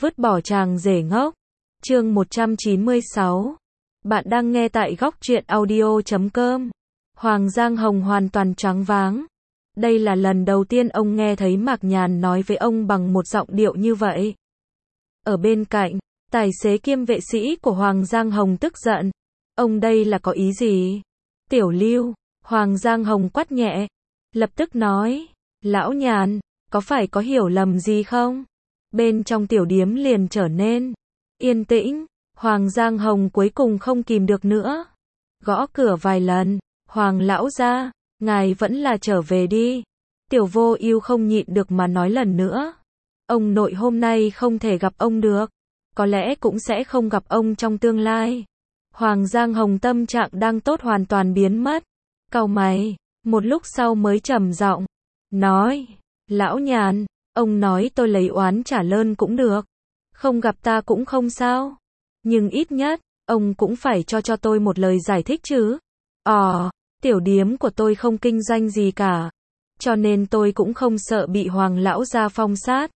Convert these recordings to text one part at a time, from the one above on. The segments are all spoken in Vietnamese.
Vứt bỏ chàng rể ngốc. Chương 196. Bạn đang nghe tại góc truyện audio.com. Hoàng Giang Hồng hoàn toàn choáng váng. Đây là lần đầu tiên ông nghe thấy Mạc Nhàn nói với ông bằng một giọng điệu như vậy. Ở bên cạnh, tài xế kiêm vệ sĩ của Hoàng Giang Hồng tức giận. Ông đây là có ý gì? Tiểu Lưu, Hoàng Giang Hồng quát nhẹ. Lập tức nói, lão Nhàn, có phải có hiểu lầm gì không? Bên trong tiểu điếm liền trở nên yên tĩnh. Hoàng Giang Hồng cuối cùng không kìm được nữa. Gõ cửa vài lần. Hoàng lão gia, ngài vẫn là trở về đi. Tiểu Vô Ưu không nhịn được mà nói lần nữa. Ông nội hôm nay không thể gặp ông được. Có lẽ cũng sẽ không gặp ông trong tương lai. Hoàng Giang Hồng tâm trạng đang tốt hoàn toàn biến mất. Cau mày, một lúc sau mới trầm giọng nói, lão Nhàn, ông nói tôi lấy oán trả ơn cũng được. Không gặp ta cũng không sao. Nhưng ít nhất, ông cũng phải cho tôi một lời giải thích chứ. Tiểu điếm của tôi không kinh doanh gì cả. Cho nên tôi cũng không sợ bị Hoàng lão gia phong sát.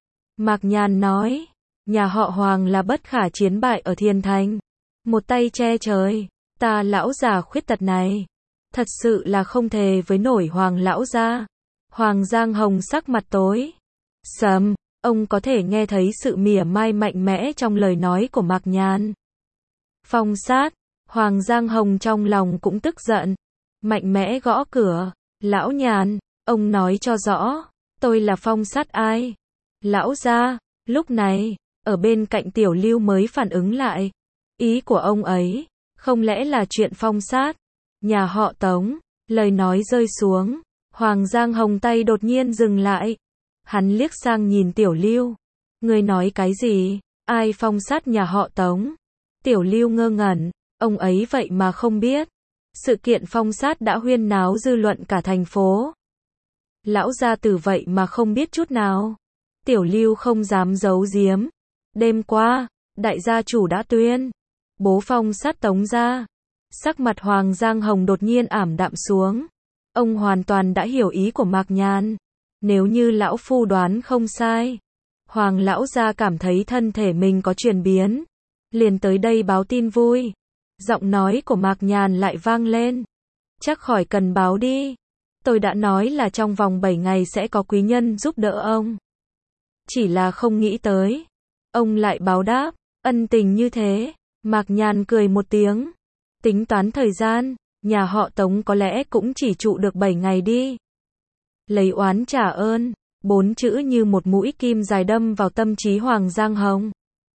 Mạc Nhàn nói, nhà họ Hoàng là bất khả chiến bại ở Thiên Thành. Một tay che trời, ta lão già khuyết tật này. Thật sự là không thề với nổi Hoàng lão gia. Hoàng Giang Hồng sắc mặt tối sầm, ông có thể nghe thấy sự mỉa mai mạnh mẽ trong lời nói của Mạc Nhàn. Phong sát, Hoàng Giang Hồng trong lòng cũng tức giận, mạnh mẽ gõ cửa, lão Nhàn, ông nói cho rõ, tôi là phong sát ai? Lão gia, lúc này, ở bên cạnh Tiểu Lưu mới phản ứng lại, ý của ông ấy, không lẽ là chuyện phong sát? Nhà họ Tống, lời nói rơi xuống, Hoàng Giang Hồng tay đột nhiên dừng lại. Hắn liếc sang nhìn Tiểu Lưu. Ngươi nói cái gì? Ai phong sát nhà họ Tống? Tiểu Lưu ngơ ngẩn, ông ấy vậy mà không biết. Sự kiện phong sát đã huyên náo dư luận cả thành phố. Lão gia tử vậy mà không biết chút nào. Tiểu Lưu không dám giấu giếm. Đêm qua, đại gia chủ đã tuyên bố phong sát Tống gia. Sắc mặt Hoàng Giang Hồng đột nhiên ảm đạm xuống. Ông hoàn toàn đã hiểu ý của Mạc Nhàn. Nếu như lão phu đoán không sai, Hoàng lão gia cảm thấy thân thể mình có chuyển biến, liền tới đây báo tin vui. Giọng nói của Mạc Nhàn lại vang lên. Chắc khỏi cần báo đi. Tôi đã nói là trong vòng 7 ngày sẽ có quý nhân giúp đỡ ông. Chỉ là không nghĩ tới. Ông lại báo đáp, ân tình như thế. Mạc Nhàn cười một tiếng. Tính toán thời gian, nhà họ Tống có lẽ cũng chỉ trụ được 7 ngày đi. Lấy oán trả ơn, 4 chữ như một mũi kim dài đâm vào tâm trí Hoàng Giang Hồng.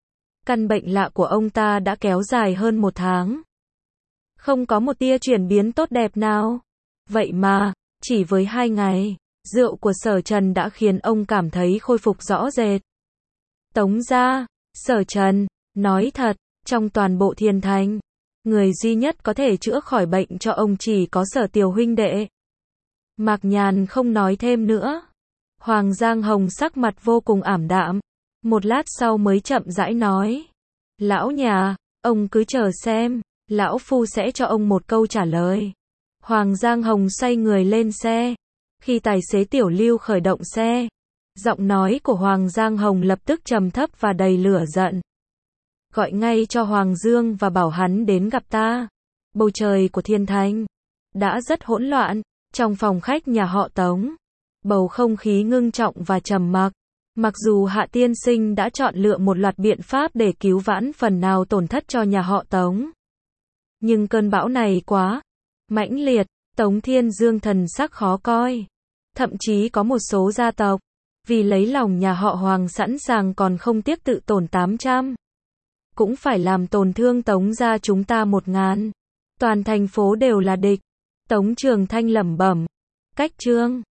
Căn bệnh lạ của ông ta đã kéo dài hơn 1 tháng. Không có một tia chuyển biến tốt đẹp nào. Vậy mà, chỉ với 2 ngày, rượu của Sở Trần đã khiến ông cảm thấy khôi phục rõ rệt. Tống gia, Sở Trần, nói thật, trong toàn bộ Thiên Thành, người duy nhất có thể chữa khỏi bệnh cho ông chỉ có Sở Tiểu huynh đệ. Mạc Nhàn không nói thêm nữa. Hoàng Giang Hồng sắc mặt vô cùng ảm đạm. Một lát sau mới chậm rãi nói. Lão nhà, ông cứ chờ xem, lão phu sẽ cho ông một câu trả lời. Hoàng Giang Hồng xoay người lên xe. Khi tài xế Tiểu Lưu khởi động xe, giọng nói của Hoàng Giang Hồng lập tức trầm thấp và đầy lửa giận. Gọi ngay cho Hoàng Dương và bảo hắn đến gặp ta. Bầu trời của Thiên Thành đã rất hỗn loạn. Trong phòng khách nhà họ Tống, bầu không khí ngưng trọng và trầm mặc. Mặc dù Hạ tiên sinh đã chọn lựa một loạt biện pháp để cứu vãn phần nào tổn thất cho nhà họ Tống, nhưng cơn bão này quá mãnh liệt, Tống Thiên Dương thần sắc khó coi. Thậm chí có một số gia tộc, vì lấy lòng nhà họ Hoàng sẵn sàng còn không tiếc tự tổn 800. Cũng phải làm tổn thương Tống gia chúng ta 1000. Toàn thành phố đều là địch. Tống Trường Thanh lẩm bẩm. Cách chương